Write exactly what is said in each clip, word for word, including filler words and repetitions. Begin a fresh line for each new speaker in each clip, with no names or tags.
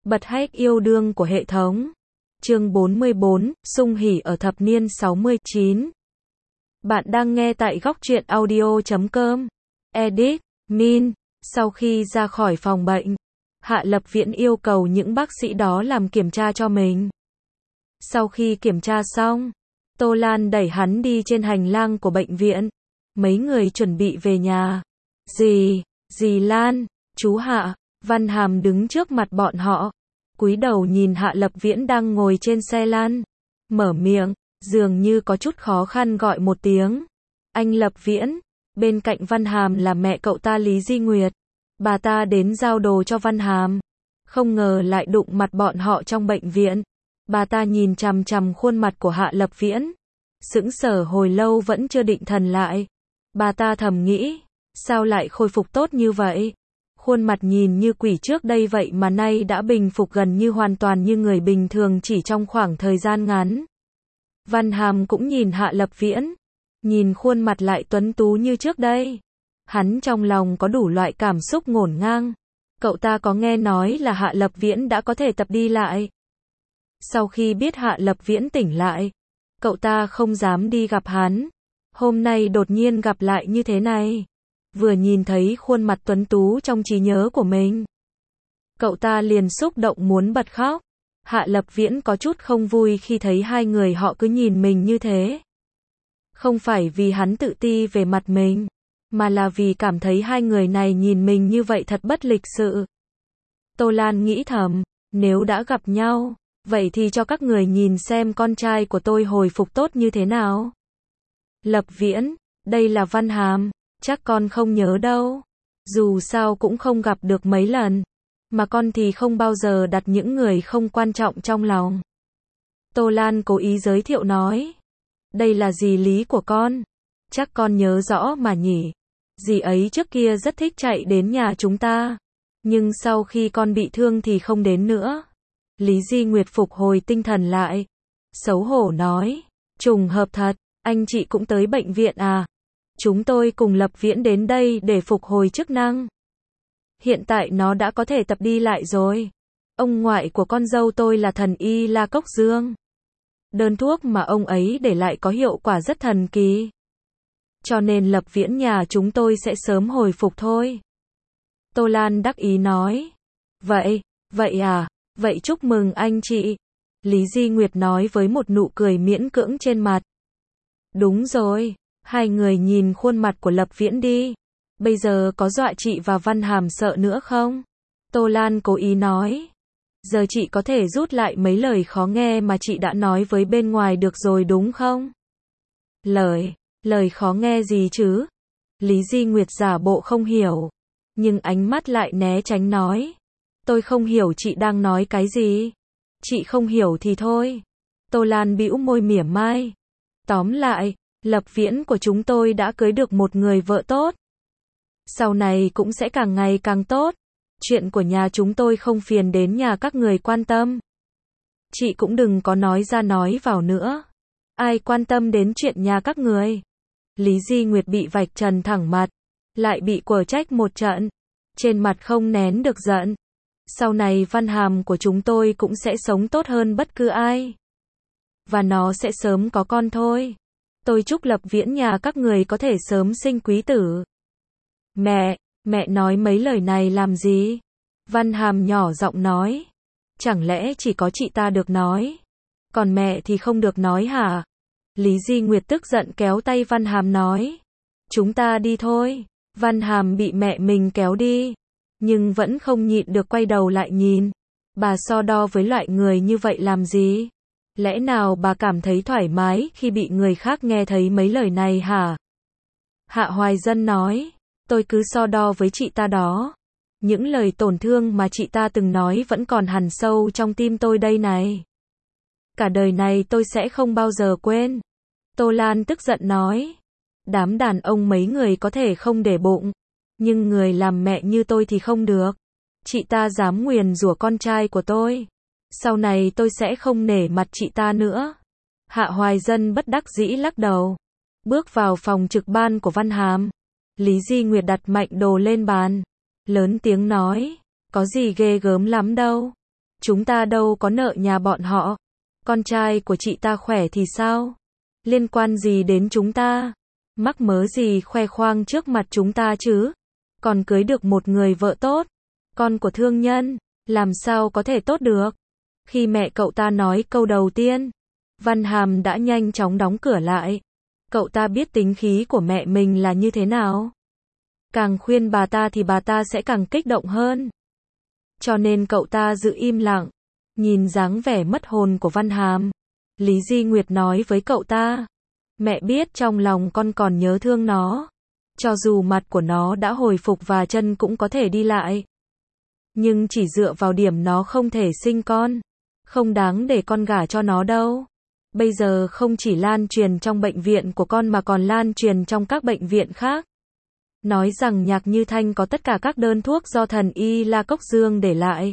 Bật hack yêu đương của hệ thống. Chương bốn mươi bốn, Sung hỉ ở thập niên sáu mươi chín. Bạn đang nghe tại góc truyện audio chấm com. Edit, Min. Sau khi ra khỏi phòng bệnh, Hạ Lập Viễn yêu cầu những bác sĩ đó làm kiểm tra cho mình. Sau khi kiểm tra xong, Tô Lan đẩy hắn đi trên hành lang của bệnh viện. Mấy người chuẩn bị về nhà. Dì, dì Lan, chú Hạ, Văn Hàm đứng trước mặt bọn họ, cúi đầu nhìn Hạ Lập Viễn đang ngồi trên xe lăn, mở miệng, dường như có chút khó khăn gọi một tiếng. Anh Lập Viễn. Bên cạnh Văn Hàm là mẹ cậu ta Lý Di Nguyệt. Bà ta đến giao đồ cho Văn Hàm, không ngờ lại đụng mặt bọn họ trong bệnh viện. Bà ta nhìn chằm chằm khuôn mặt của Hạ Lập Viễn, sững sờ hồi lâu vẫn chưa định thần lại. Bà ta thầm nghĩ, sao lại khôi phục tốt như vậy? Khuôn mặt nhìn như quỷ trước đây vậy mà nay đã bình phục gần như hoàn toàn như người bình thường chỉ trong khoảng thời gian ngắn. Văn Hàm cũng nhìn Hạ Lập Viễn, nhìn khuôn mặt lại tuấn tú như trước đây. Hắn trong lòng có đủ loại cảm xúc ngổn ngang. Cậu ta có nghe nói là Hạ Lập Viễn đã có thể tập đi lại. Sau khi biết Hạ Lập Viễn tỉnh lại, cậu ta không dám đi gặp hắn. Hôm nay đột nhiên gặp lại như thế này, vừa nhìn thấy khuôn mặt tuấn tú trong trí nhớ của mình, cậu ta liền xúc động muốn bật khóc. Hạ Lập Viễn có chút không vui khi thấy hai người họ cứ nhìn mình như thế. Không phải vì hắn tự ti về mặt mình, mà là vì cảm thấy hai người này nhìn mình như vậy thật bất lịch sự. Tô Lan nghĩ thầm, nếu đã gặp nhau, vậy thì cho các người nhìn xem con trai của tôi hồi phục tốt như thế nào. Lập Viễn, đây là Văn Hàm, chắc con không nhớ đâu. Dù sao cũng không gặp được mấy lần, mà con thì không bao giờ đặt những người không quan trọng trong lòng. Tô Lan cố ý giới thiệu nói, đây là dì Lý của con, chắc con nhớ rõ mà nhỉ. Dì ấy trước kia rất thích chạy đến nhà chúng ta, nhưng sau khi con bị thương thì không đến nữa. Lý Di Nguyệt phục hồi tinh thần lại, xấu hổ nói, trùng hợp thật, anh chị cũng tới bệnh viện à? Chúng tôi cùng Lập Viễn đến đây để phục hồi chức năng. Hiện tại nó đã có thể tập đi lại rồi. Ông ngoại của con dâu tôi là thần y La Cốc Dương. Đơn thuốc mà ông ấy để lại có hiệu quả rất thần kỳ. Cho nên Lập Viễn nhà chúng tôi sẽ sớm hồi phục thôi. Tô Lan đắc ý nói. Vậy, vậy à, vậy chúc mừng anh chị. Lý Di Nguyệt nói với một nụ cười miễn cưỡng trên mặt. Đúng rồi, hai người nhìn khuôn mặt của Lập Viễn đi. Bây giờ có dọa chị và Văn Hàm sợ nữa không? Tô Lan cố ý nói. Giờ chị có thể rút lại mấy lời khó nghe mà chị đã nói với bên ngoài được rồi đúng không? Lời, lời khó nghe gì chứ? Lý Di Nguyệt giả bộ không hiểu, nhưng ánh mắt lại né tránh nói. Tôi không hiểu chị đang nói cái gì. Chị không hiểu thì thôi. Tô Lan bĩu môi mỉa mai. Tóm lại, Lập Viễn của chúng tôi đã cưới được một người vợ tốt. Sau này cũng sẽ càng ngày càng tốt. Chuyện của nhà chúng tôi không phiền đến nhà các người quan tâm. Chị cũng đừng có nói ra nói vào nữa. Ai quan tâm đến chuyện nhà các người? Lý Di Nguyệt bị vạch trần thẳng mặt, lại bị quở trách một trận. Trên mặt không nén được giận. Sau này Văn Hàm của chúng tôi cũng sẽ sống tốt hơn bất cứ ai. Và nó sẽ sớm có con thôi. Tôi chúc Lập Viễn nhà các người có thể sớm sinh quý tử. Mẹ, mẹ nói mấy lời này làm gì? Văn Hàm nhỏ giọng nói. Chẳng lẽ chỉ có chị ta được nói, còn mẹ thì không được nói hả? Lý Di Nguyệt tức giận kéo tay Văn Hàm nói. Chúng ta đi thôi. Văn Hàm bị mẹ mình kéo đi, nhưng vẫn không nhịn được quay đầu lại nhìn. Bà so đo với loại người như vậy làm gì? Lẽ nào bà cảm thấy thoải mái khi bị người khác nghe thấy mấy lời này hả? Hạ Hoài Dân nói. Tôi cứ so đo với chị ta đó. Những lời tổn thương mà chị ta từng nói vẫn còn hằn sâu trong tim tôi đây này. Cả đời này tôi sẽ không bao giờ quên. Tô Lan tức giận nói. Đám đàn ông mấy người có thể không để bụng, nhưng người làm mẹ như tôi thì không được. Chị ta dám nguyền rủa con trai của tôi. Sau này tôi sẽ không nể mặt chị ta nữa. Hạ Hoài Dân bất đắc dĩ lắc đầu. Bước vào phòng trực ban của Văn Hàm. Lý Di Nguyệt đặt mạnh đồ lên bàn, lớn tiếng nói, có gì ghê gớm lắm đâu. Chúng ta đâu có nợ nhà bọn họ. Con trai của chị ta khỏe thì sao? Liên quan gì đến chúng ta? Mắc mớ gì khoe khoang trước mặt chúng ta chứ? Còn cưới được một người vợ tốt, con của thương nhân, làm sao có thể tốt được? Khi mẹ cậu ta nói câu đầu tiên, Văn Hàm đã nhanh chóng đóng cửa lại. Cậu ta biết tính khí của mẹ mình là như thế nào. Càng khuyên bà ta thì bà ta sẽ càng kích động hơn. Cho nên cậu ta giữ im lặng. Nhìn dáng vẻ mất hồn của Văn Hàm, Lý Di Nguyệt nói với cậu ta, mẹ biết trong lòng con còn nhớ thương nó. Cho dù mặt của nó đã hồi phục và chân cũng có thể đi lại, nhưng chỉ dựa vào điểm nó không thể sinh con, không đáng để con gả cho nó đâu. Bây giờ không chỉ lan truyền trong bệnh viện của con mà còn lan truyền trong các bệnh viện khác. Nói rằng Nhạc Như Thanh có tất cả các đơn thuốc do thần y La Cốc Dương để lại.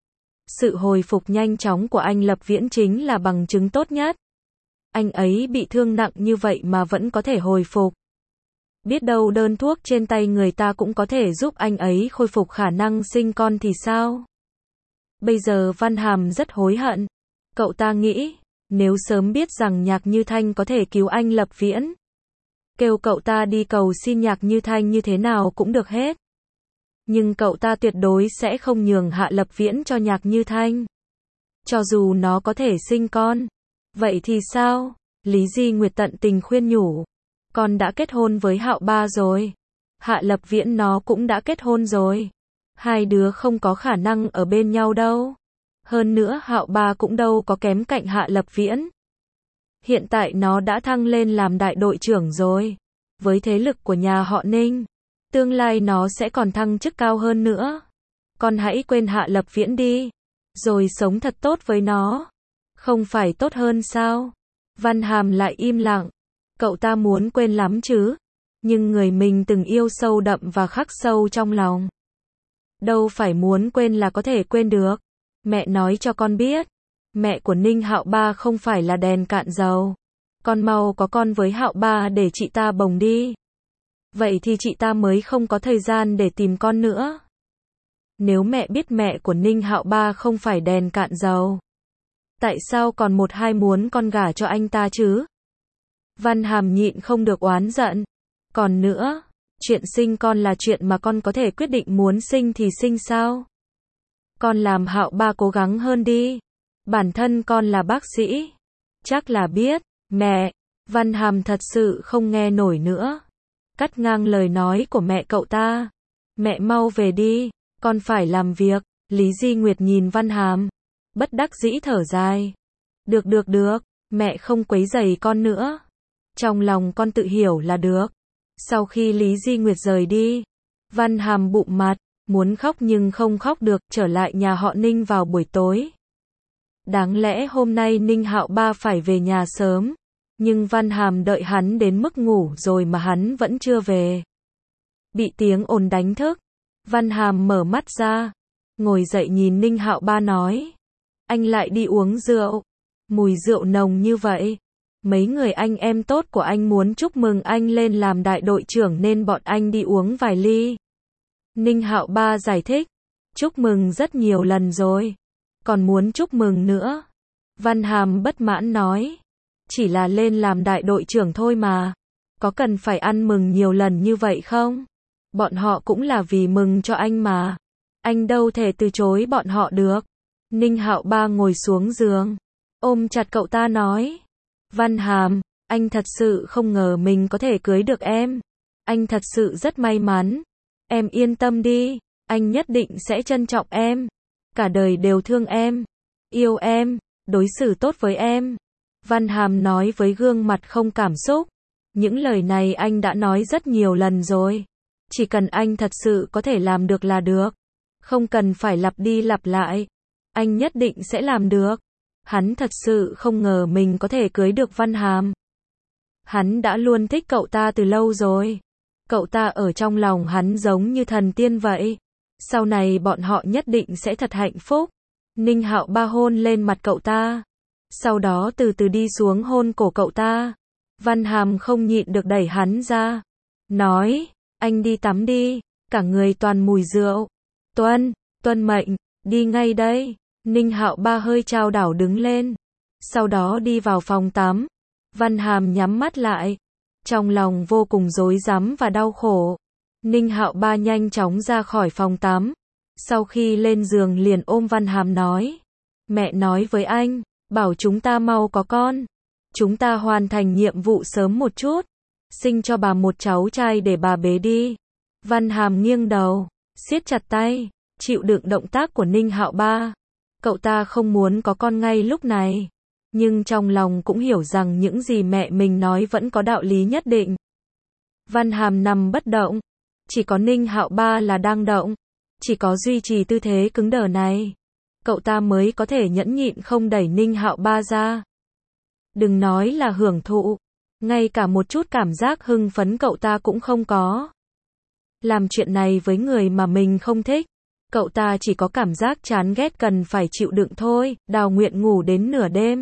Sự hồi phục nhanh chóng của anh Lập Viễn chính là bằng chứng tốt nhất. Anh ấy bị thương nặng như vậy mà vẫn có thể hồi phục. Biết đâu đơn thuốc trên tay người ta cũng có thể giúp anh ấy khôi phục khả năng sinh con thì sao? Bây giờ Văn Hàm rất hối hận. Cậu ta nghĩ, nếu sớm biết rằng Nhạc Như Thanh có thể cứu anh Lập Viễn, kêu cậu ta đi cầu xin Nhạc Như Thanh như thế nào cũng được hết. Nhưng cậu ta tuyệt đối sẽ không nhường Hạ Lập Viễn cho Nhạc Như Thanh. Cho dù nó có thể sinh con. Vậy thì sao? Lý Di Nguyệt tận tình khuyên nhủ. Con đã kết hôn với Hạo Ba rồi. Hạ Lập Viễn nó cũng đã kết hôn rồi. Hai đứa không có khả năng ở bên nhau đâu. Hơn nữa Hạo Ba cũng đâu có kém cạnh Hạ Lập Viễn. Hiện tại nó đã thăng lên làm đại đội trưởng rồi. Với thế lực của nhà họ Ninh, tương lai nó sẽ còn thăng chức cao hơn nữa. Con hãy quên Hạ Lập Viễn đi, rồi sống thật tốt với nó. Không phải tốt hơn sao? Văn Hàm lại im lặng. Cậu ta muốn quên lắm chứ. Nhưng người mình từng yêu sâu đậm và khắc sâu trong lòng. Đâu phải muốn quên là có thể quên được. Mẹ nói cho con biết. Mẹ của Ninh Hạo Ba không phải là đèn cạn dầu. Con mau có con với Hạo Ba để chị ta bồng đi. Vậy thì chị ta mới không có thời gian để tìm con nữa. Nếu mẹ biết mẹ của Ninh Hạo Ba không phải đèn cạn dầu, tại sao còn một hai muốn con gả cho anh ta chứ? Văn Hàm nhịn không được oán giận. Còn nữa, chuyện sinh con là chuyện mà con có thể quyết định muốn sinh thì sinh sao? Con làm Hạo Ba cố gắng hơn đi. Bản thân con là bác sĩ. Chắc là biết. Mẹ, Văn Hàm thật sự không nghe nổi nữa. Cắt ngang lời nói của mẹ cậu ta. Mẹ mau về đi, con phải làm việc. Lý Di Nguyệt nhìn Văn Hàm, bất đắc dĩ thở dài. Được được được, mẹ không quấy rầy con nữa. Trong lòng con tự hiểu là được. Sau khi Lý Di Nguyệt rời đi, Văn Hàm bụng mặt, muốn khóc nhưng không khóc được, trở lại nhà họ Ninh vào buổi tối. Đáng lẽ hôm nay Ninh Hạo Ba phải về nhà sớm, nhưng Văn Hàm đợi hắn đến mức ngủ rồi mà hắn vẫn chưa về. Bị tiếng ồn đánh thức, Văn Hàm mở mắt ra, ngồi dậy nhìn Ninh Hạo Ba nói, anh lại đi uống rượu, mùi rượu nồng như vậy. Mấy người anh em tốt của anh muốn chúc mừng anh lên làm đại đội trưởng nên bọn anh đi uống vài ly. Ninh Hạo Ba giải thích, chúc mừng rất nhiều lần rồi, còn muốn chúc mừng nữa. Văn Hàm bất mãn nói, chỉ là lên làm đại đội trưởng thôi mà, có cần phải ăn mừng nhiều lần như vậy không? Bọn họ cũng là vì mừng cho anh mà, anh đâu thể từ chối bọn họ được. Ninh Hạo Ba ngồi xuống giường, ôm chặt cậu ta nói, Văn Hàm, anh thật sự không ngờ mình có thể cưới được em. Anh thật sự rất may mắn. Em yên tâm đi, anh nhất định sẽ trân trọng em. Cả đời đều thương em, yêu em, đối xử tốt với em. Văn Hàm nói với gương mặt không cảm xúc. Những lời này anh đã nói rất nhiều lần rồi. Chỉ cần anh thật sự có thể làm được là được. Không cần phải lặp đi lặp lại. Anh nhất định sẽ làm được. Hắn thật sự không ngờ mình có thể cưới được Văn Hàm. Hắn đã luôn thích cậu ta từ lâu rồi. Cậu ta ở trong lòng hắn giống như thần tiên vậy. Sau này bọn họ nhất định sẽ thật hạnh phúc. Ninh Hạo Ba hôn lên mặt cậu ta. Sau đó từ từ đi xuống hôn cổ cậu ta. Văn Hàm không nhịn được đẩy hắn ra. Nói, anh đi tắm đi, cả người toàn mùi rượu. Tuân, tuân mệnh, đi ngay đây. Ninh Hạo Ba hơi chao đảo đứng lên, sau đó đi vào phòng tắm. Văn Hàm nhắm mắt lại, trong lòng vô cùng rối rắm và đau khổ. Ninh Hạo Ba nhanh chóng ra khỏi phòng tắm, sau khi lên giường liền ôm Văn Hàm nói, mẹ nói với anh, bảo chúng ta mau có con, chúng ta hoàn thành nhiệm vụ sớm một chút, sinh cho bà một cháu trai để bà bế đi. Văn Hàm nghiêng đầu, siết chặt tay, chịu đựng động tác của Ninh Hạo Ba. Cậu ta không muốn có con ngay lúc này, nhưng trong lòng cũng hiểu rằng những gì mẹ mình nói vẫn có đạo lý nhất định. Văn Hàm nằm bất động, chỉ có Ninh Hạo Ba là đang động, chỉ có duy trì tư thế cứng đờ này, cậu ta mới có thể nhẫn nhịn không đẩy Ninh Hạo Ba ra. Đừng nói là hưởng thụ, ngay cả một chút cảm giác hưng phấn cậu ta cũng không có. Làm chuyện này với người mà mình không thích, cậu ta chỉ có cảm giác chán ghét cần phải chịu đựng thôi. Đào Nguyện ngủ đến nửa đêm,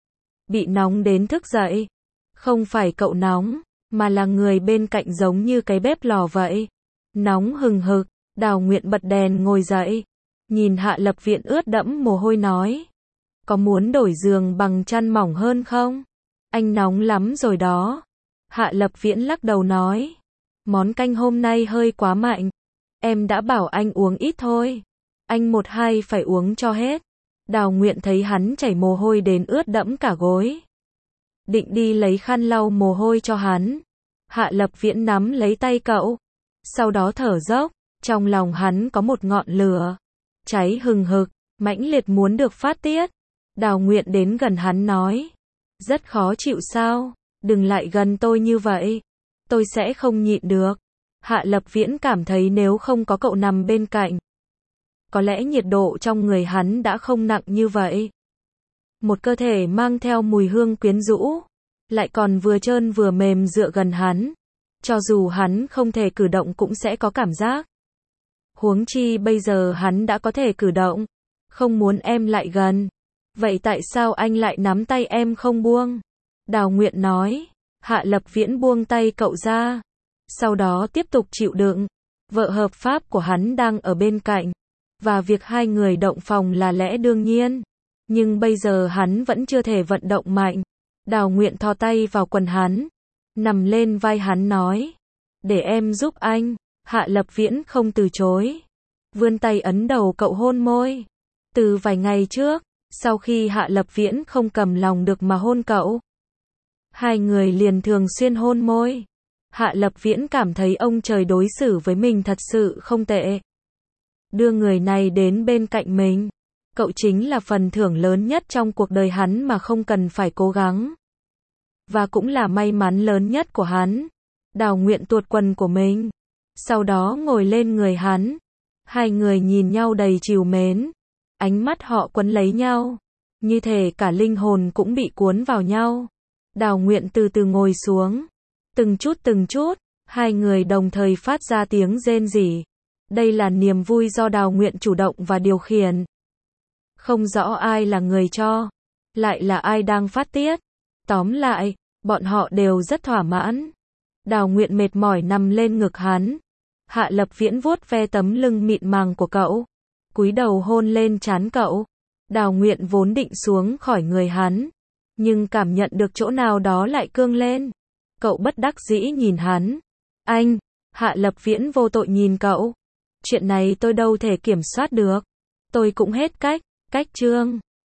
bị nóng đến thức dậy. Không phải cậu nóng, mà là người bên cạnh giống như cái bếp lò vậy. Nóng hừng hực, Đào Nguyện bật đèn ngồi dậy, nhìn Hạ Lập Viễn ướt đẫm mồ hôi nói, có muốn đổi giường bằng chăn mỏng hơn không? Anh nóng lắm rồi đó. Hạ Lập Viễn lắc đầu nói, món canh hôm nay hơi quá mạnh, em đã bảo anh uống ít thôi, anh một hai phải uống cho hết. Đào Nguyện thấy hắn chảy mồ hôi đến ướt đẫm cả gối, định đi lấy khăn lau mồ hôi cho hắn. Hạ Lập Viễn nắm lấy tay cậu, sau đó thở dốc, trong lòng hắn có một ngọn lửa cháy hừng hực, mãnh liệt muốn được phát tiết. Đào Nguyện đến gần hắn nói, rất khó chịu sao, đừng lại gần tôi như vậy, tôi sẽ không nhịn được. Hạ Lập Viễn cảm thấy nếu không có cậu nằm bên cạnh, có lẽ nhiệt độ trong người hắn đã không nặng như vậy. Một cơ thể mang theo mùi hương quyến rũ, lại còn vừa trơn vừa mềm dựa gần hắn, cho dù hắn không thể cử động cũng sẽ có cảm giác. Huống chi bây giờ hắn đã có thể cử động, không muốn em lại gần. Vậy tại sao anh lại nắm tay em không buông? Đào Nguyện nói. Hạ Lập Viễn buông tay cậu ra, sau đó tiếp tục chịu đựng. Vợ hợp pháp của hắn đang ở bên cạnh, và việc hai người động phòng là lẽ đương nhiên. Nhưng bây giờ hắn vẫn chưa thể vận động mạnh. Đào Nguyện thò tay vào quần hắn, nằm lên vai hắn nói, để em giúp anh. Hạ Lập Viễn không từ chối, vươn tay ấn đầu cậu hôn môi. Từ vài ngày trước, sau khi Hạ Lập Viễn không cầm lòng được mà hôn cậu, hai người liền thường xuyên hôn môi. Hạ Lập Viễn cảm thấy ông trời đối xử với mình thật sự không tệ. Đưa người này đến bên cạnh mình, cậu chính là phần thưởng lớn nhất trong cuộc đời hắn mà không cần phải cố gắng. Và cũng là may mắn lớn nhất của hắn. Đào Nguyện tuột quần của mình, sau đó ngồi lên người hắn. Hai người nhìn nhau đầy trìu mến, ánh mắt họ quấn lấy nhau, như thể cả linh hồn cũng bị cuốn vào nhau. Đào Nguyện từ từ ngồi xuống, từng chút từng chút, hai người đồng thời phát ra tiếng rên rỉ. Đây là niềm vui do Đào Nguyện chủ động và điều khiển. Không rõ ai là người cho, lại là ai đang phát tiết. Tóm lại, bọn họ đều rất thỏa mãn. Đào Nguyện mệt mỏi nằm lên ngực hắn. Hạ Lập Viễn vuốt ve tấm lưng mịn màng của cậu, cúi đầu hôn lên trán cậu. Đào Nguyện vốn định xuống khỏi người hắn, nhưng cảm nhận được chỗ nào đó lại cương lên. Cậu bất đắc dĩ nhìn hắn. Anh, Hạ Lập Viễn vô tội nhìn cậu. Chuyện này tôi đâu thể kiểm soát được. Tôi cũng hết cách, cách chương.